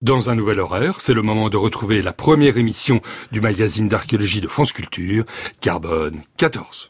Dans un nouvel horaire, c'est le moment de retrouver la première émission du magazine d'archéologie de France Culture, Carbone 14.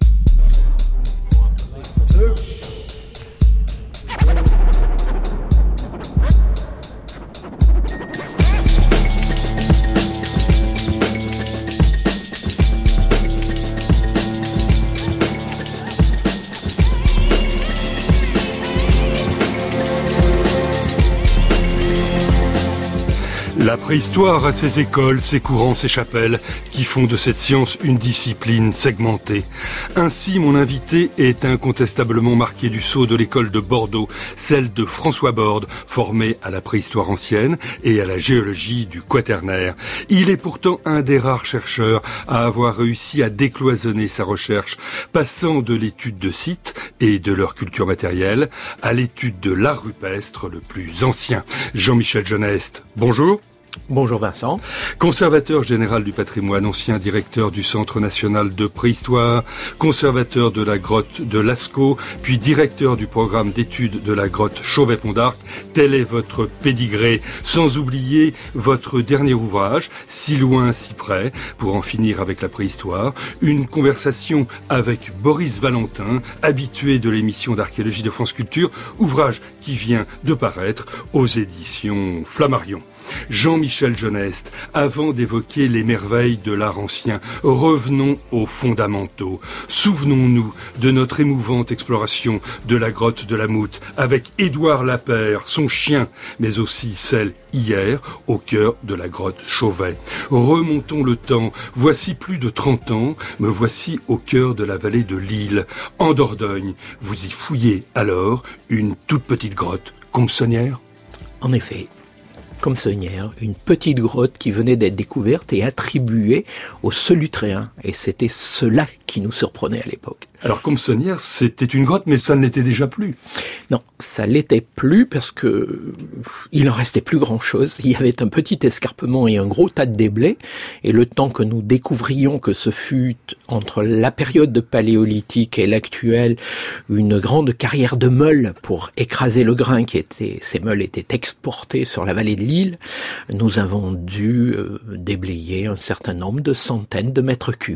La préhistoire a ses écoles, ses courants, ses chapelles, qui font de cette science une discipline segmentée. Ainsi, mon invité est incontestablement marqué du sceau de l'école de Bordeaux, celle de François Borde, formé à la préhistoire ancienne et à la géologie du Quaternaire. Il est pourtant un des rares chercheurs à avoir réussi à décloisonner sa recherche, passant de l'étude de sites et de leur culture matérielle à l'étude de l'art rupestre le plus ancien. Jean-Michel Geneste, bonjour. Bonjour Vincent. Conservateur général du patrimoine, ancien directeur du Centre national de préhistoire, conservateur de la grotte de Lascaux, puis directeur du programme d'études de la grotte Chauvet-Pont d'Arc. Tel est votre pédigré, sans oublier votre dernier ouvrage, Si loin, si près, pour en finir avec la préhistoire. Une conversation avec Boris Valentin, habitué de l'émission d'archéologie de France Culture, ouvrage qui vient de paraître aux éditions Flammarion. Jean-Michel Geneste, avant d'évoquer les merveilles de l'art ancien, revenons aux fondamentaux. Souvenons-nous de notre émouvante exploration de la grotte de la Moute avec Édouard Lapère, son chien, mais aussi celle hier au cœur de la grotte Chauvet. Remontons le temps, voici plus de 30 ans, me voici au cœur de la vallée de l'Île, en Dordogne. Vous y fouillez alors une toute petite grotte compsonnière ? En effet. Compsonnière, une petite grotte qui venait d'être découverte et attribuée aux Solutréens. Et c'était cela qui nous surprenait à l'époque. Alors Compsonnière, c'était une grotte, mais ça ne l'était déjà plus. Non, ça l'était plus parce que il en restait plus grand-chose. Il y avait un petit escarpement et un gros tas de déblais. Et le temps que nous découvrions que ce fut, entre la période de paléolithique et l'actuelle, une grande carrière de meules pour écraser le grain ces meules étaient exportées sur la vallée de l'Île, nous avons dû déblayer un certain nombre de centaines de mètres cubes.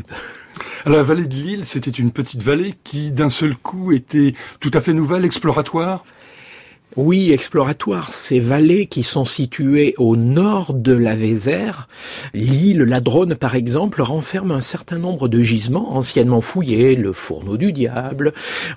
La vallée de l'Île, c'était une petite vallée qui, d'un seul coup, était tout à fait nouvelle, exploratoire ? Oui, exploratoire. Ces vallées qui sont situées au nord de la Vézère, l'île Ladrone par exemple, renferme un certain nombre de gisements anciennement fouillés, le fourneau du diable.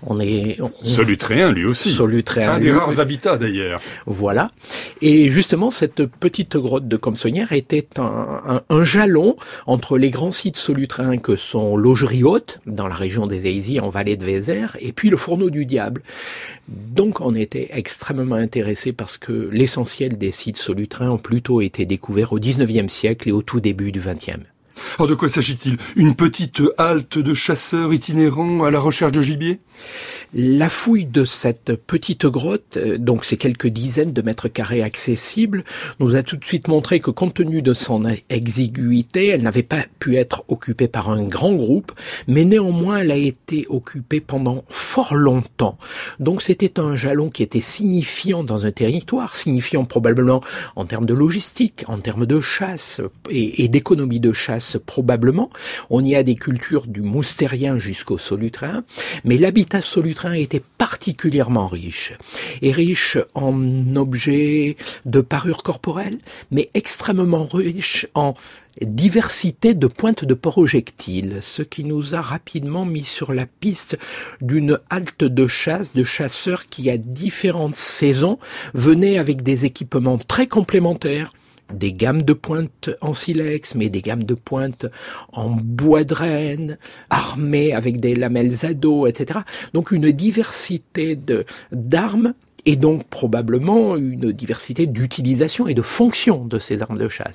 Solutréen lui aussi. Solutréen. Un des rares habitats d'ailleurs. Voilà. Et justement, cette petite grotte de Compsonnière était un jalon entre les grands sites solutréens que sont Laugerie-Haute, dans la région des Aisies, en vallée de Vézère, et puis le fourneau du diable. Donc on était extrêmement intéressés parce que l'essentiel des sites solutréens ont plutôt été découverts au XIXe siècle et au tout début du XXe. Alors de quoi s'agit-il ? Une petite halte de chasseurs itinérants à la recherche de gibier ? La fouille de cette petite grotte, donc ces quelques dizaines de mètres carrés accessibles, nous a tout de suite montré que compte tenu de son exiguïté, elle n'avait pas pu être occupée par un grand groupe, mais néanmoins elle a été occupée pendant fort longtemps. Donc c'était un jalon qui était signifiant dans un territoire, signifiant probablement en termes de logistique, en termes de chasse et d'économie de chasse probablement. On y a des cultures du moustérien jusqu'au solutréen, mais l'habitat solutréen était particulièrement riche. Et riche en objets de parure corporelle, mais extrêmement riche en diversité de pointes de projectiles, ce qui nous a rapidement mis sur la piste d'une halte de chasse, de chasseurs qui à différentes saisons venaient avec des équipements très complémentaires, des gammes de pointe en silex, mais des gammes de pointe en bois de renne, armées avec des lamelles à dos, etc. Donc une diversité d'armes et donc probablement une diversité d'utilisation et de fonction de ces armes de chasse.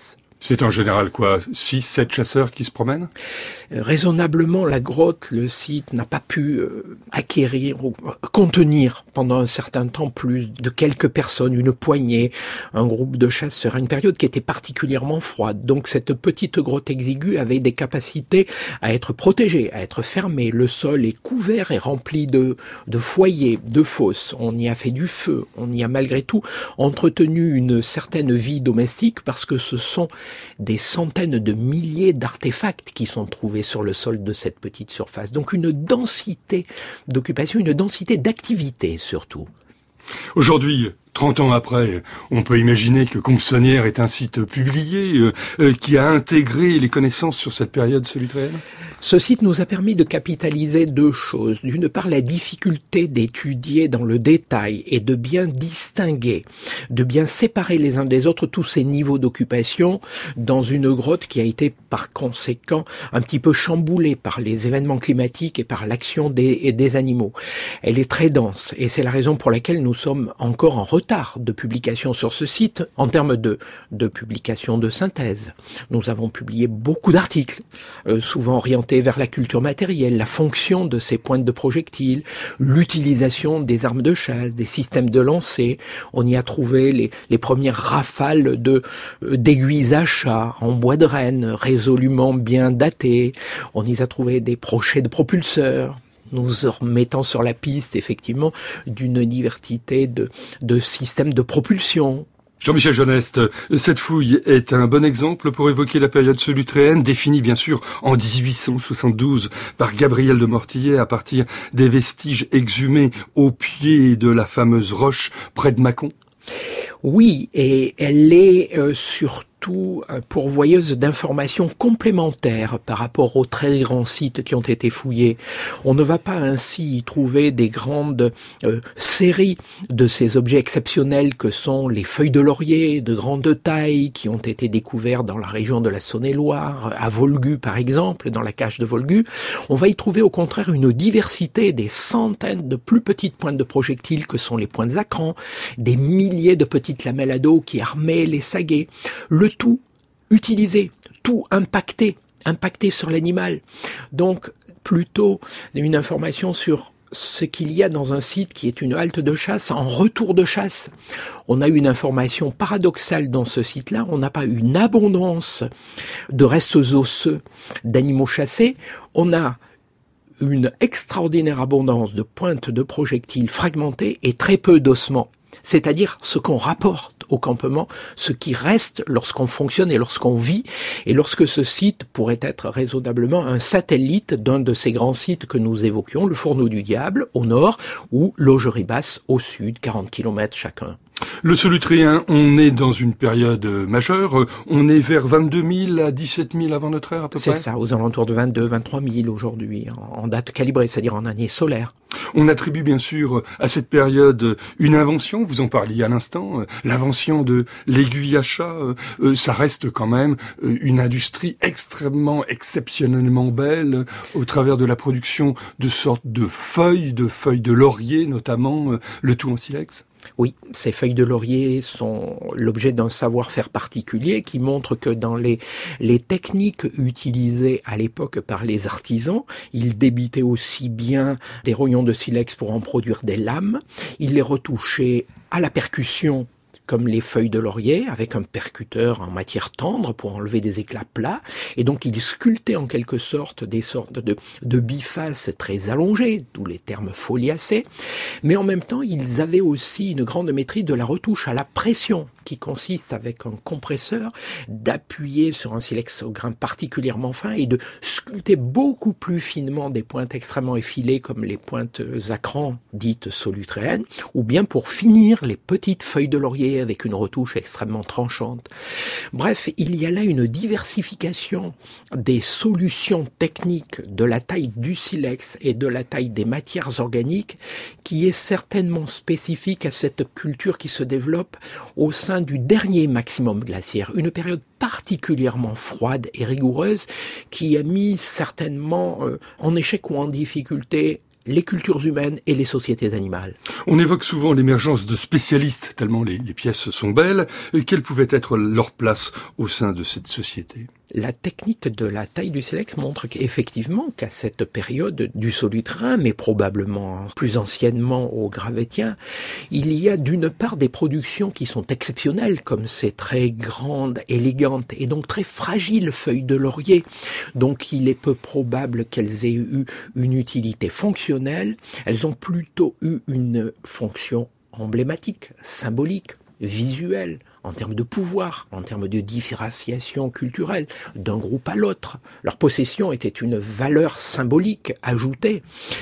C'est en général quoi, 6, 7 chasseurs qui se promènent? Raisonnablement, la grotte, le site, n'a pas pu acquérir ou contenir pendant un certain temps plus de quelques personnes, une poignée, un groupe de chasseurs, à une période qui était particulièrement froide. Donc cette petite grotte exiguë avait des capacités à être protégée, à être fermée. Le sol est couvert et rempli de foyers, de fosses. On y a fait du feu, on y a malgré tout entretenu une certaine vie domestique parce que ce sont des centaines de milliers d'artefacts qui sont trouvés sur le sol de cette petite surface. Donc une densité d'occupation, une densité d'activité surtout. Aujourd'hui, 30 ans après, on peut imaginer que Compsonnière est un site publié qui a intégré les connaissances sur cette période solutréenne. Ce site nous a permis de capitaliser deux choses. D'une part, la difficulté d'étudier dans le détail et de bien distinguer, de bien séparer les uns des autres tous ces niveaux d'occupation dans une grotte qui a été par conséquent un petit peu chamboulée par les événements climatiques et par l'action des animaux. Elle est très dense et c'est la raison pour laquelle nous sommes encore en retard de publication sur ce site en termes de publication de synthèse. Nous avons publié beaucoup d'articles, souvent orientés vers la culture matérielle, la fonction de ces pointes de projectiles, l'utilisation des armes de chasse, des systèmes de lancer. On y a trouvé les premières rafales d'aiguilles à chat en bois de renne, résolument bien datées. On y a trouvé des brochets de propulseurs, nous remettant sur la piste, effectivement, d'une diversité de systèmes de propulsion. Jean-Michel Geneste, cette fouille est un bon exemple pour évoquer la période solutréenne, définie bien sûr en 1872 par Gabriel de Mortillet à partir des vestiges exhumés au pied de la fameuse roche près de Mâcon. Oui, et elle est surtout pourvoyeuse d'informations complémentaires par rapport aux très grands sites qui ont été fouillés. On ne va pas ainsi y trouver des grandes séries de ces objets exceptionnels que sont les feuilles de laurier de grande taille qui ont été découverts dans la région de la Saône-et-Loire, à Volgu par exemple, dans la cache de Volgu. On va y trouver au contraire une diversité des centaines de plus petites pointes de projectiles que sont les pointes à cran, des milliers de petites lamelles à dos qui armaient les saguets. Le tout utilisé, tout impacté sur l'animal. Donc, plutôt une information sur ce qu'il y a dans un site qui est une halte de chasse en retour de chasse. On a une information paradoxale dans ce site-là. On n'a pas une abondance de restes osseux d'animaux chassés. On a une extraordinaire abondance de pointes de projectiles fragmentés et très peu d'ossements. C'est-à-dire ce qu'on rapporte au campement, ce qui reste lorsqu'on fonctionne et lorsqu'on vit, et lorsque ce site pourrait être raisonnablement un satellite d'un de ces grands sites que nous évoquions, le Fourneau du Diable au nord ou Laugerie-Basse au sud, 40 km chacun. Le solutréen, on est dans une période majeure, on est vers 22 000 à 17 000 avant notre ère à peu près. C'est ça, aux alentours de 22 23 000 aujourd'hui, en date calibrée, c'est-à-dire en année solaire. On attribue bien sûr à cette période une invention, vous en parliez à l'instant, l'invention de l'aiguille à chat, ça reste quand même une industrie extrêmement, exceptionnellement belle au travers de la production de sortes de feuilles de laurier notamment, le tout en silex. Oui, ces feuilles de laurier sont l'objet d'un savoir-faire particulier qui montre que dans les techniques utilisées à l'époque par les artisans, ils débitaient aussi bien des rognons de silex pour en produire des lames, ils les retouchaient à la percussion comme les feuilles de laurier, avec un percuteur en matière tendre pour enlever des éclats plats, et donc ils sculptaient en quelque sorte des sortes de bifaces très allongées, d'où les termes foliacés, mais en même temps ils avaient aussi une grande maîtrise de la retouche à la pression, qui consiste avec un compresseur d'appuyer sur un silex au grain particulièrement fin et de sculpter beaucoup plus finement des pointes extrêmement effilées comme les pointes à cran dites solutréennes, ou bien pour finir les petites feuilles de laurier avec une retouche extrêmement tranchante. Bref, il y a là une diversification des solutions techniques de la taille du silex et de la taille des matières organiques qui est certainement spécifique à cette culture qui se développe au sein du dernier maximum glaciaire, une période particulièrement froide et rigoureuse qui a mis certainement en échec ou en difficulté les cultures humaines et les sociétés animales. On évoque souvent l'émergence de spécialistes, tellement les pièces sont belles. Quelle pouvait être leur place au sein de cette société ? La technique de la taille du silex montre qu'effectivement, qu'à cette période du solutréen, mais probablement plus anciennement au gravétien, il y a d'une part des productions qui sont exceptionnelles, comme ces très grandes, élégantes et donc très fragiles feuilles de laurier. Donc il est peu probable qu'elles aient eu une utilité fonctionnelle. Elles ont plutôt eu une fonction emblématique, symbolique, visuelle, en termes de pouvoir, en termes de différenciation culturelle d'un groupe à l'autre. Leur possession était une valeur symbolique ajoutée.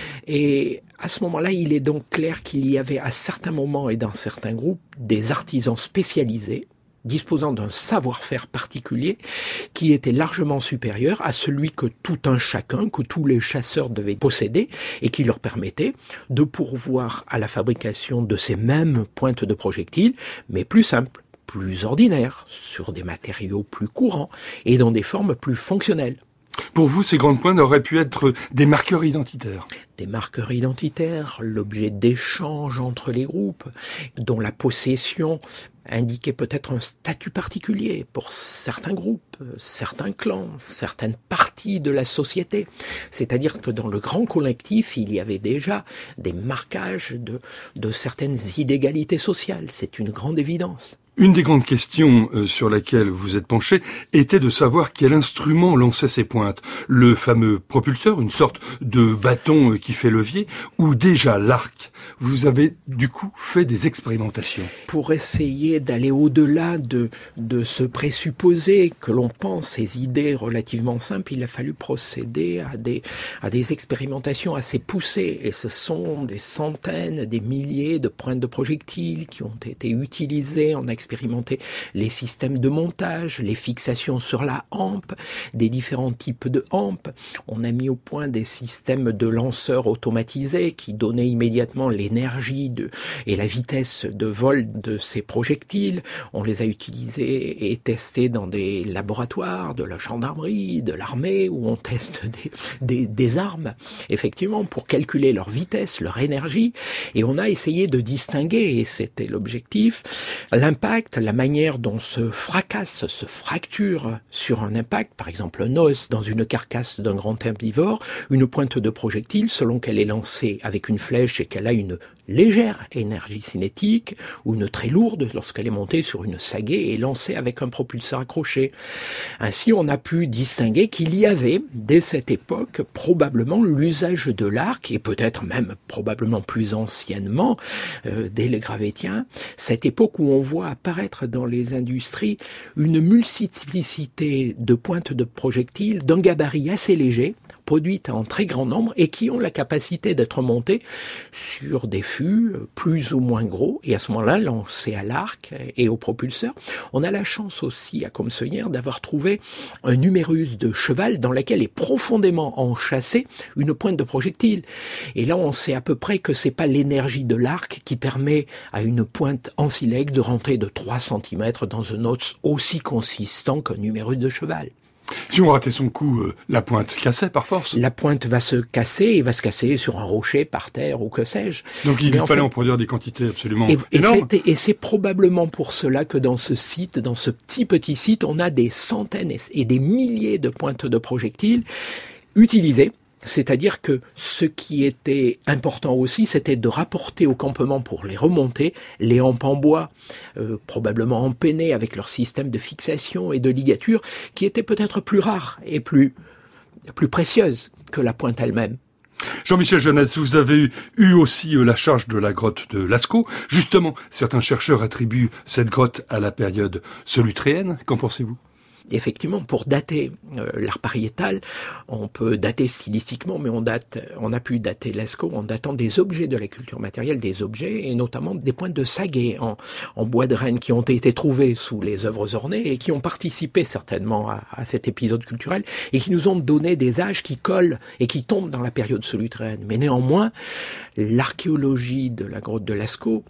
Et à ce moment-là, il est donc clair qu'il y avait à certains moments et dans certains groupes des artisans spécialisés disposant d'un savoir-faire particulier qui était largement supérieur à celui que tout un chacun, que tous les chasseurs devaient posséder et qui leur permettait de pourvoir à la fabrication de ces mêmes pointes de projectiles, mais plus simples, plus ordinaires, sur des matériaux plus courants et dans des formes plus fonctionnelles. Pour vous, ces grandes pointes auraient pu être des marqueurs identitaires. Des marqueurs identitaires, l'objet d'échange entre les groupes, dont la possession indiquait peut-être un statut particulier pour certains groupes, certains clans, certaines parties de la société. C'est-à-dire que dans le grand collectif, il y avait déjà des marquages de certaines inégalités sociales. C'est une grande évidence. Une des grandes questions sur laquelle vous êtes penché était de savoir quel instrument lançait ces pointes. Le fameux propulseur, une sorte de bâton qui fait levier, ou déjà l'arc. Vous avez du coup fait des expérimentations. Pour essayer d'aller au-delà de ce présupposé que l'on pense, ces idées relativement simples, il a fallu procéder à des expérimentations assez poussées. Et ce sont des centaines, des milliers de pointes de projectiles qui ont été utilisées en expérimenter les systèmes de montage, les fixations sur la hampe, des différents types de hampes. On a mis au point des systèmes de lanceurs automatisés qui donnaient immédiatement l'énergie et la vitesse de vol de ces projectiles. On les a utilisés et testés dans des laboratoires de la gendarmerie, de l'armée, où on teste des armes, effectivement, pour calculer leur vitesse, leur énergie. Et on a essayé de distinguer, et c'était l'objectif, l'impact, la manière dont se fracasse, se fracture sur un impact, par exemple un os dans une carcasse d'un grand herbivore, une pointe de projectile selon qu'elle est lancée avec une flèche et qu'elle a une légère énergie cinétique ou une très lourde lorsqu'elle est montée sur une sagaie et lancée avec un propulseur accroché. Ainsi, on a pu distinguer qu'il y avait, dès cette époque, probablement l'usage de l'arc, et peut-être même probablement plus anciennement, dès les gravétiens, cette époque où on voit apparaître dans les industries une multiplicité de pointes de projectiles d'un gabarit assez léger, produites en très grand nombre et qui ont la capacité d'être montées sur des fûts plus ou moins gros et à ce moment-là lancés à l'arc et au propulseur. On a la chance aussi à Comseuillère d'avoir trouvé un numérus de cheval dans lequel est profondément enchâssée une pointe de projectile. Et là on sait à peu près que c'est pas l'énergie de l'arc qui permet à une pointe en silex de rentrer de 3 cm dans un os aussi consistant qu'un numérus de cheval. Si on ratait son coup, la pointe cassait par force. La pointe va se casser et va se casser sur un rocher, par terre ou que sais-je. Donc il fallait en produire des quantités absolument énormes. Et c'est probablement pour cela que dans ce site, dans ce petit site, on a des centaines et des milliers de pointes de projectiles utilisées. C'est-à-dire que ce qui était important aussi, c'était de rapporter au campement pour les remonter les hampes en bois, probablement empennés avec leur système de fixation et de ligature, qui étaient peut-être plus rares et plus précieuses que la pointe elle-même. Jean-Michel Jeunesse, vous avez eu aussi la charge de la grotte de Lascaux. Justement, certains chercheurs attribuent cette grotte à la période solutréenne. Qu'en pensez-vous ? Effectivement, pour dater l'art pariétal, on peut dater stylistiquement, mais on a pu dater Lascaux en datant des objets de la culture matérielle, des objets, et notamment des pointes de sagaie en bois de renne qui ont été trouvées sous les œuvres ornées et qui ont participé certainement à cet épisode culturel et qui nous ont donné des âges qui collent et qui tombent dans la période solutréenne. Mais néanmoins, l'archéologie de la grotte de Lascaux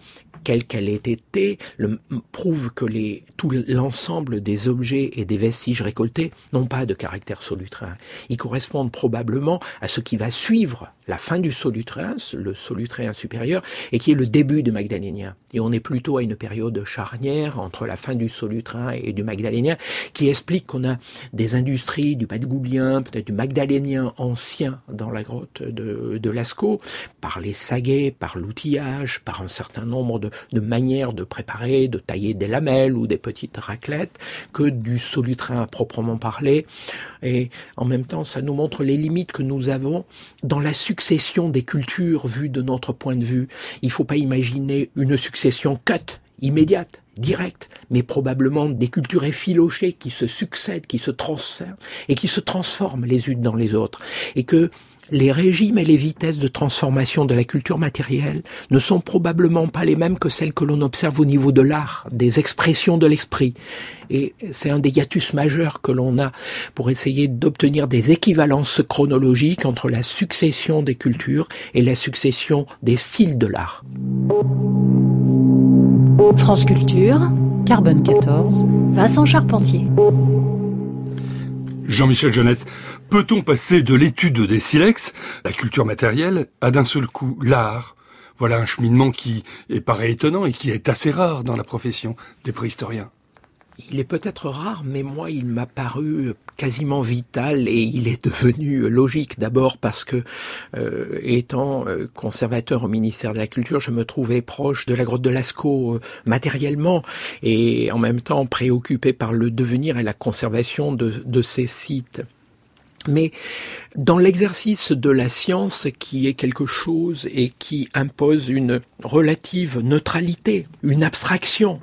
quelle qu'elle ait été, prouve que tout l'ensemble des objets et des vestiges récoltés n'ont pas de caractère solutréen. Ils correspondent probablement à ce qui va suivre la fin du solutréen, le solutréen supérieur, et qui est le début du magdalénien. Et on est plutôt à une période charnière entre la fin du solutréen et du magdalénien, qui explique qu'on a des industries du badgoulien, peut-être du magdalénien ancien dans la grotte de Lascaux, par les saguets, par l'outillage, par un certain nombre de manières de préparer, de tailler des lamelles ou des petites raclettes, que du solutréen à proprement parler. Et en même temps, ça nous montre les limites que nous avons dans la succession des cultures vues de notre point de vue. Il ne faut pas imaginer une succession cut, immédiate, directe, mais probablement des cultures effilochées qui se succèdent, qui se transfèrent et qui se transforment les unes dans les autres. Et que les régimes et les vitesses de transformation de la culture matérielle ne sont probablement pas les mêmes que celles que l'on observe au niveau de l'art, des expressions de l'esprit. Et c'est un des hiatus majeurs que l'on a pour essayer d'obtenir des équivalences chronologiques entre la succession des cultures et la succession des styles de l'art. France Culture, Carbone 14, Vincent Charpentier. Jean-Michel Jeunesse, peut-on passer de l'étude des silex, la culture matérielle, à d'un seul coup l'art ? Voilà un cheminement qui paraît étonnant et qui est assez rare dans la profession des préhistoriens. Il est peut-être rare, mais moi, il m'a paru quasiment vital et il est devenu logique. D'abord parce que, étant conservateur au ministère de la Culture, je me trouvais proche de la grotte de Lascaux matériellement et en même temps préoccupé par le devenir et la conservation de ces sites. Mais dans l'exercice de la science, qui est quelque chose et qui impose une relative neutralité, une abstraction,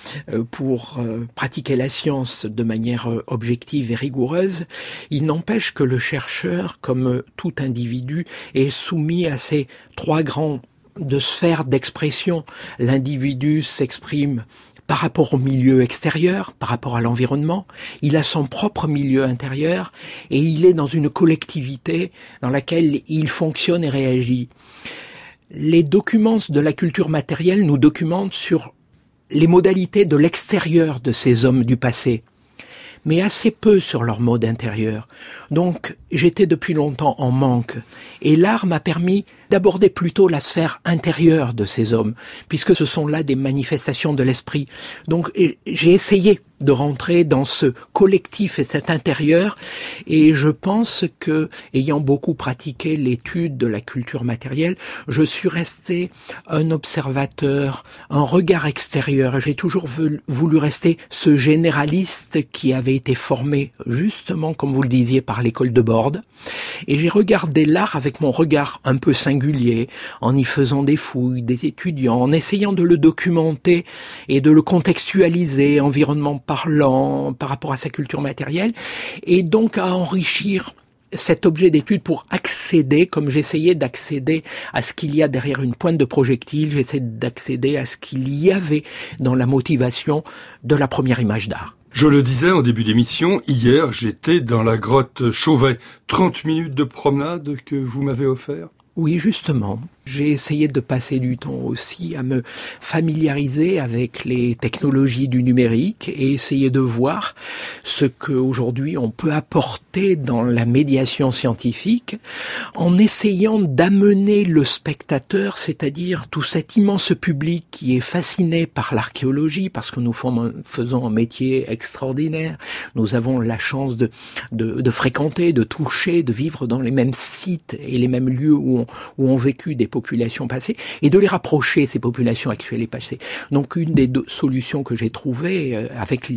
pour pratiquer la science de manière objective et rigoureuse, il n'empêche que le chercheur, comme tout individu, est soumis à ces trois grandes sphères d'expression. L'individu s'exprime par rapport au milieu extérieur, par rapport à l'environnement, il a son propre milieu intérieur et il est dans une collectivité dans laquelle il fonctionne et réagit. Les documents de la culture matérielle nous documentent sur les modalités de l'extérieur de ces hommes du passé, mais assez peu sur leur mode intérieur. Donc, j'étais depuis longtemps en manque. Et l'art m'a permis d'aborder plutôt la sphère intérieure de ces hommes, puisque ce sont là des manifestations de l'esprit. Donc, j'ai essayé de rentrer dans ce collectif et cet intérieur, et je pense que, ayant beaucoup pratiqué l'étude de la culture matérielle, je suis resté un observateur, un regard extérieur. J'ai toujours voulu rester ce généraliste qui avait été formé, justement, comme vous le disiez, par l'école de Borde, et j'ai regardé l'art avec mon regard un peu singulier, en y faisant des fouilles, des étudiants, en essayant de le documenter et de le contextualiser, environnement parlant, par rapport à sa culture matérielle, et donc à enrichir cet objet d'étude pour accéder, comme j'essayais d'accéder à ce qu'il y a derrière une pointe de projectile, j'essayais d'accéder à ce qu'il y avait dans la motivation de la première image d'art. Je le disais en début d'émission, hier j'étais dans la grotte Chauvet. 30 minutes de promenade que vous m'avez offert ? Oui, justement. J'ai essayé de passer du temps aussi à me familiariser avec les technologies du numérique et essayer de voir ce qu'aujourd'hui on peut apporter dans la médiation scientifique en essayant d'amener le spectateur, c'est-à-dire tout cet immense public qui est fasciné par l'archéologie parce que nous faisons un métier extraordinaire. Nous avons la chance de fréquenter, de toucher, de vivre dans les mêmes sites et les mêmes lieux où ont vécu des populations passées et de les rapprocher, ces populations actuelles et passées. Donc une des deux solutions que j'ai trouvées avec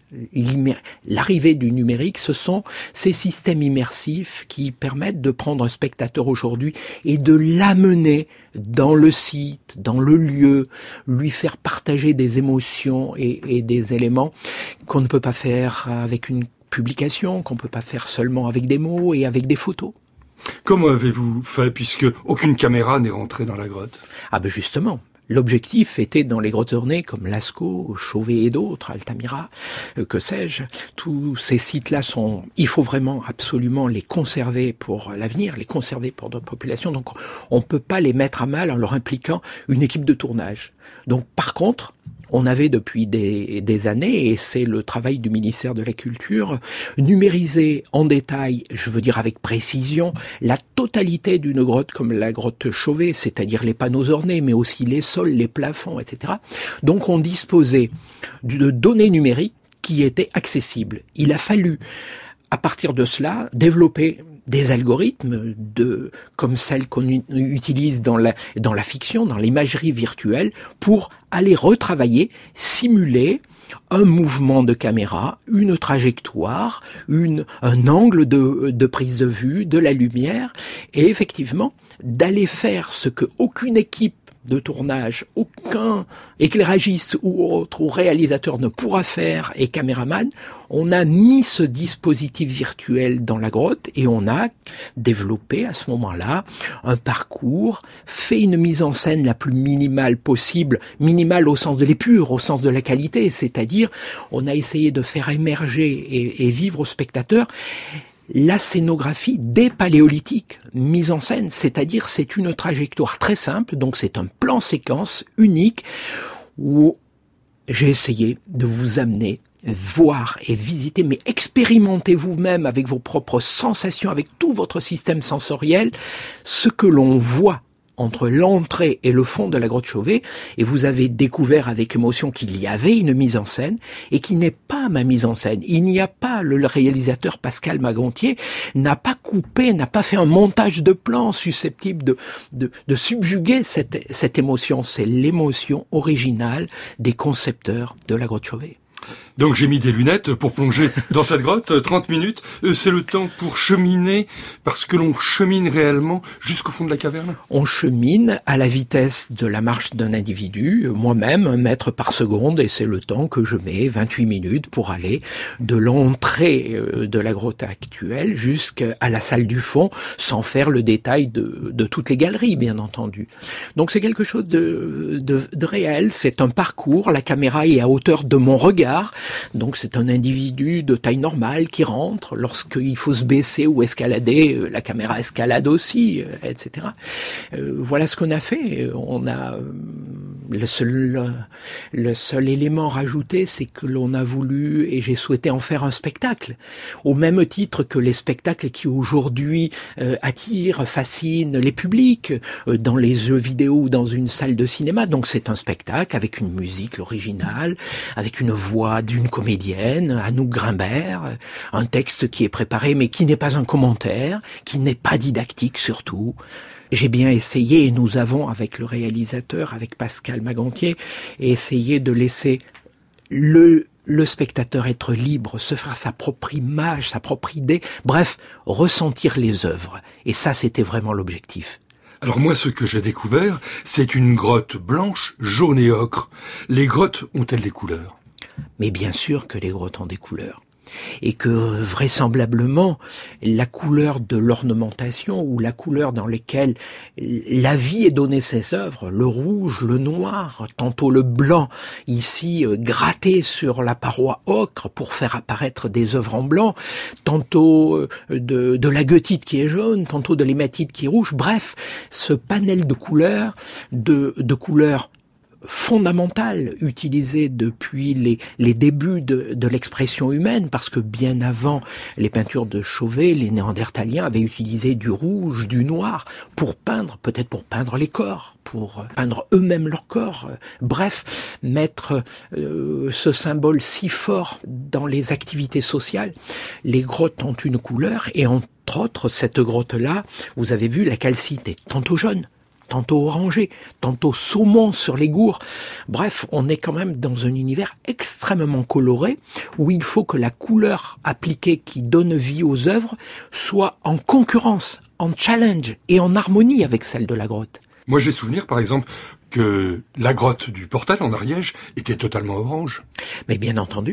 l'arrivée du numérique, ce sont ces systèmes immersifs qui permettent de prendre un spectateur aujourd'hui et de l'amener dans le site, dans le lieu, lui faire partager des émotions et des éléments qu'on ne peut pas faire avec une publication, qu'on ne peut pas faire seulement avec des mots et avec des photos. Comment avez-vous fait, puisque aucune caméra n'est rentrée dans la grotte ? Ah ben justement, L'objectif était dans les grottes ornées comme Lascaux, Chauvet et d'autres, Altamira, que sais-je. Tous ces sites-là il faut vraiment absolument les conserver pour l'avenir, les conserver pour d'autres populations. Donc on peut pas les mettre à mal en leur impliquant une équipe de tournage. Donc par contre, on avait depuis des années, et c'est le travail du ministère de la Culture, numérisé en détail, je veux dire avec précision, la totalité d'une grotte comme la grotte Chauvet, c'est-à-dire les panneaux ornés, mais aussi les sols, les plafonds, etc. Donc on disposait de données numériques qui étaient accessibles. Il a fallu, à partir de cela, développer des algorithmes comme celles qu'on utilise dans la fiction, dans l'imagerie virtuelle, pour aller retravailler, simuler un mouvement de caméra, une trajectoire, un angle de prise de vue, de la lumière, et effectivement, d'aller faire ce que aucune équipe de tournage, aucun éclairagiste ou autre ou réalisateur ne pourra faire, et caméraman. On a mis ce dispositif virtuel dans la grotte et on a développé à ce moment-là un parcours, fait une mise en scène la plus minimale possible, minimale au sens de l'épure, au sens de la qualité, c'est-à-dire on a essayé de faire émerger et vivre au spectateur la scénographie des paléolithiques mise en scène, c'est-à-dire c'est une trajectoire très simple, donc c'est un plan séquence unique où j'ai essayé de vous amener voir et visiter, mais expérimentez vous-même avec vos propres sensations, avec tout votre système sensoriel, ce que l'on voit entre l'entrée et le fond de la grotte Chauvet, et vous avez découvert avec émotion qu'il y avait une mise en scène, et qui n'est pas ma mise en scène. Il n'y a pas, le réalisateur Pascal Magontier n'a pas coupé, n'a pas fait un montage de plans susceptible de subjuguer cette émotion. C'est l'émotion originale des concepteurs de la grotte Chauvet. Donc j'ai mis des lunettes pour plonger dans cette grotte, 30 minutes, c'est le temps pour cheminer, parce que l'on chemine réellement jusqu'au fond de la caverne. On chemine à la vitesse de la marche d'un individu, moi-même, 1 mètre par seconde, et c'est le temps que je mets, 28 minutes, pour aller de l'entrée de la grotte actuelle jusqu'à la salle du fond, sans faire le détail de toutes les galeries, bien entendu. Donc c'est quelque chose de réel, c'est un parcours, la caméra est à hauteur de mon regard. Donc c'est un individu de taille normale qui rentre. Lorsqu'il faut se baisser ou escalader, la caméra escalade aussi, etc. Voilà ce qu'on a fait. On a le seul élément rajouté, c'est que l'on a voulu, et j'ai souhaité en faire un spectacle, au même titre que les spectacles qui aujourd'hui attirent, fascinent les publics dans les jeux vidéo ou dans une salle de cinéma. Donc c'est un spectacle avec une musique originale, avec une voix d'une comédienne, Anouk Grimbert, un texte qui est préparé mais qui n'est pas un commentaire, qui n'est pas didactique surtout. J'ai bien essayé, et nous avons avec le réalisateur, avec Pascal Magontier, essayé de laisser le spectateur être libre, se faire sa propre image, sa propre idée, bref, ressentir les œuvres. Et ça, c'était vraiment l'objectif. Alors moi, ce que j'ai découvert, c'est une grotte blanche, jaune et ocre. Les grottes ont-elles des couleurs ? Mais bien sûr que les grottes ont des couleurs. Et que vraisemblablement, la couleur de l'ornementation ou la couleur dans laquelle la vie est donnée ces œuvres, le rouge, le noir, tantôt le blanc, ici gratté sur la paroi ocre pour faire apparaître des œuvres en blanc, tantôt de la goethite qui est jaune, tantôt de l'hématite qui est rouge, bref, ce panel de couleurs, de couleurs fondamentale utilisée depuis les débuts de l'expression humaine, parce que bien avant les peintures de Chauvet, les Néandertaliens avaient utilisé du rouge, du noir pour peindre, peut-être pour peindre les corps, pour peindre eux-mêmes leur corps. Bref, mettre ce symbole si fort dans les activités sociales. Les grottes ont une couleur, et entre autres, cette grotte-là, vous avez vu, la calcite est tantôt jaune, tantôt orangé, tantôt saumon sur les gours. Bref, on est quand même dans un univers extrêmement coloré, où il faut que la couleur appliquée qui donne vie aux œuvres soit en concurrence, en challenge et en harmonie avec celle de la grotte. Moi, j'ai souvenir, par exemple, que la grotte du Portal en Ariège était totalement orange. Mais bien entendu.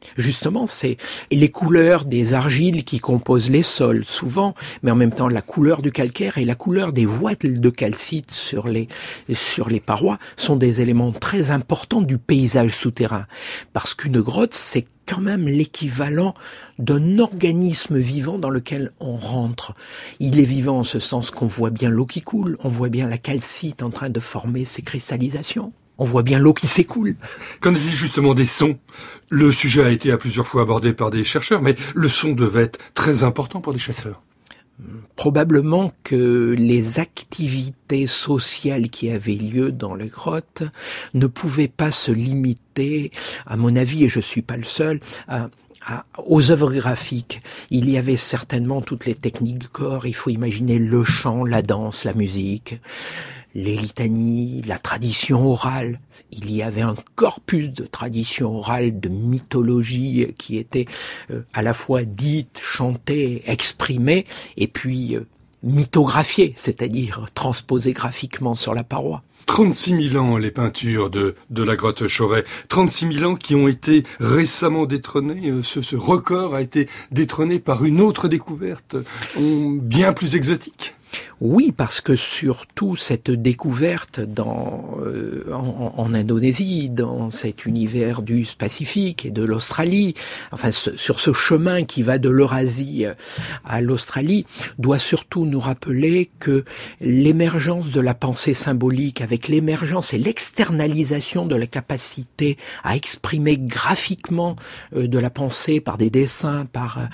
Justement, c'est les couleurs des argiles qui composent les sols, souvent, mais en même temps la couleur du calcaire et la couleur des voiles de calcite sur les parois sont des éléments très importants du paysage souterrain. Parce qu'une grotte, c'est quand même l'équivalent d'un organisme vivant dans lequel on rentre. Il est vivant en ce sens qu'on voit bien l'eau qui coule, on voit bien la calcite en train de former ses cristallisations. On voit bien l'eau qui s'écoule. Qu'en est-il justement des sons ? Le sujet a été à plusieurs fois abordé par des chercheurs, mais le son devait être très important pour des chasseurs. Probablement que les activités sociales qui avaient lieu dans les grottes ne pouvaient pas se limiter, à mon avis, et je suis pas le seul, aux œuvres graphiques. Il y avait certainement toutes les techniques du corps. Il faut imaginer le chant, la danse, la musique, les litanies, la tradition orale. Il y avait un corpus de tradition orale, de mythologie qui était à la fois dite, chantée, exprimée, et puis mythographiée, c'est-à-dire transposée graphiquement sur la paroi. 36 000 ans, les peintures de la grotte Chauvet. 36 000 ans qui ont été récemment détrônés. Ce record a été détrôné par une autre découverte, bien plus exotique. Oui, parce que surtout cette découverte en Indonésie, dans cet univers du Pacifique et de l'Australie, enfin sur ce chemin qui va de l'Eurasie à l'Australie, doit surtout nous rappeler que l'émergence de la pensée symbolique, avec l'émergence et l'externalisation de la capacité à exprimer graphiquement de la pensée par des dessins, par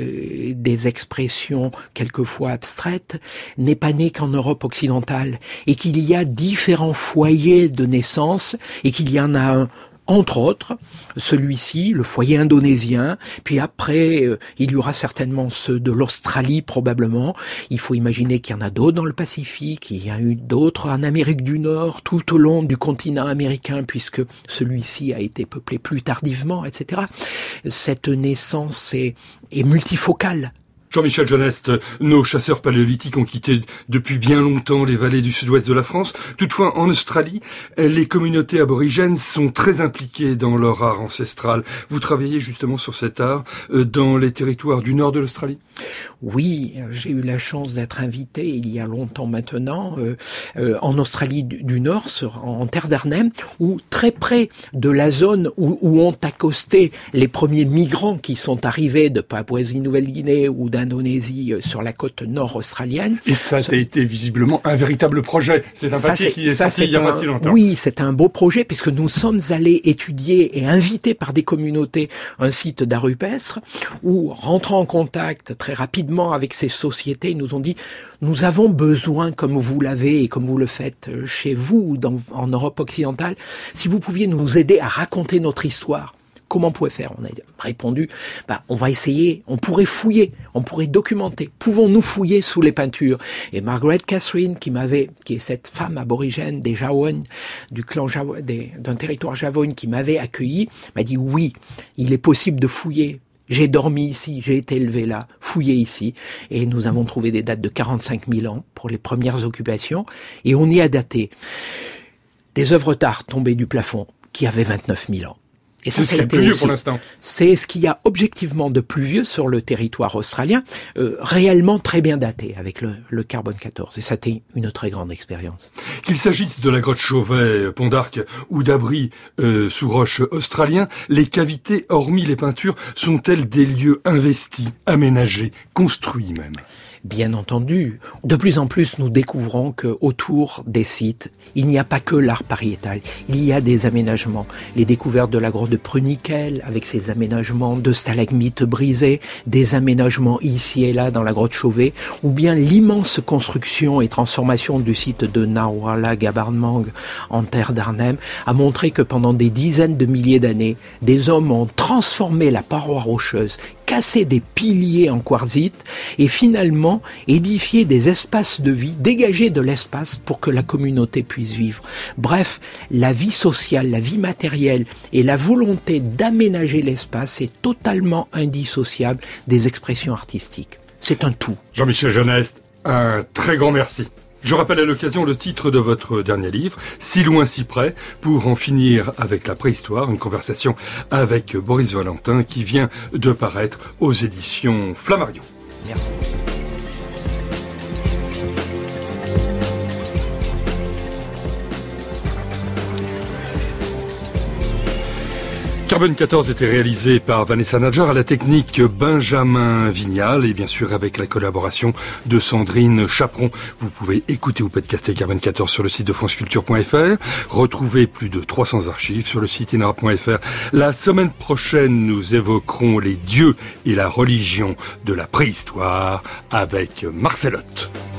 des expressions quelquefois abstraites, n'est pas né qu'en Europe occidentale, et qu'il y a différents foyers de naissance, et qu'il y en a un, entre autres, celui-ci, le foyer indonésien, puis après, il y aura certainement ceux de l'Australie, probablement. Il faut imaginer qu'il y en a d'autres dans le Pacifique, il y a eu d'autres en Amérique du Nord, tout au long du continent américain, puisque celui-ci a été peuplé plus tardivement, etc. Cette naissance est multifocale. Jean-Michel Jeuneste, nos chasseurs paléolithiques ont quitté depuis bien longtemps les vallées du sud-ouest de la France. Toutefois, en Australie, les communautés aborigènes sont très impliquées dans leur art ancestral. Vous travaillez justement sur cet art dans les territoires du nord de l'Australie ? Oui, j'ai eu la chance d'être invité il y a longtemps maintenant en Australie du Nord, en terre d'Arnhem, où très près de la zone où ont accosté les premiers migrants qui sont arrivés de Papouasie-Nouvelle-Guinée ou d'Indonésie sur la côte nord australienne. Et ça a été visiblement un véritable projet. C'est un papier qui est sorti il n'y a pas si longtemps. Oui, c'est un beau projet puisque nous sommes allés étudier et invités par des communautés un site d'art rupestre où, rentrant en contact très rapidement avec ces sociétés, ils nous ont dit « Nous avons besoin, comme vous l'avez et comme vous le faites chez vous en Europe occidentale, si vous pouviez nous aider à raconter notre histoire. » Comment on pouvait faire ? On a répondu, on va essayer, on pourrait fouiller, on pourrait documenter. Pouvons-nous fouiller sous les peintures ? Et Margaret Catherine, qui est cette femme aborigène des Jawoyn, du clan d'un territoire Jawoyn qui m'avait accueilli, m'a dit oui, il est possible de fouiller. J'ai dormi ici, j'ai été élevé là, fouillé ici. Et nous avons trouvé des dates de 45 000 ans pour les premières occupations. Et on y a daté des œuvres d'art tombées du plafond qui avaient 29 000 ans. Et c'est ce qui est plus vieux pour l'instant. C'est ce qu'il y a objectivement de plus vieux sur le territoire australien, réellement très bien daté avec le carbone 14. Et ça a été une très grande expérience. Qu'il s'agisse de la grotte Chauvet, Pont d'Arc ou d'abris sous roche australiens, les cavités, hormis les peintures, sont-elles des lieux investis, aménagés, construits même ? Bien entendu. De plus en plus, nous découvrons que autour des sites, il n'y a pas que l'art pariétal. Il y a des aménagements. Les découvertes de la grotte de Pruniquel, avec ses aménagements de stalagmites brisés, des aménagements ici et là dans la grotte Chauvet, ou bien l'immense construction et transformation du site de Nawala Gabarnmang en terre d'Arnhem, a montré que pendant des dizaines de milliers d'années, des hommes ont transformé la paroi rocheuse, cassé des piliers en quartzite et finalement édifier des espaces de vie, dégager de l'espace pour que la communauté puisse vivre. Bref, la vie sociale, la vie matérielle et la volonté d'aménager l'espace est totalement indissociable des expressions artistiques. C'est un tout. Jean-Michel Jeuneste, un très grand merci. Je rappelle à l'occasion le titre de votre dernier livre, Si loin, si près, pour en finir avec la préhistoire, une conversation avec Boris Valentin qui vient de paraître aux éditions Flammarion. Merci. Carbone 14 était réalisé par Vanessa Nadjar, à la technique Benjamin Vignal et bien sûr avec la collaboration de Sandrine Chaperon. Vous pouvez écouter ou podcaster Carbone 14 sur le site de franceculture.fr. Retrouvez plus de 300 archives sur le site inara.fr. La semaine prochaine, nous évoquerons les dieux et la religion de la préhistoire avec Marcelotte.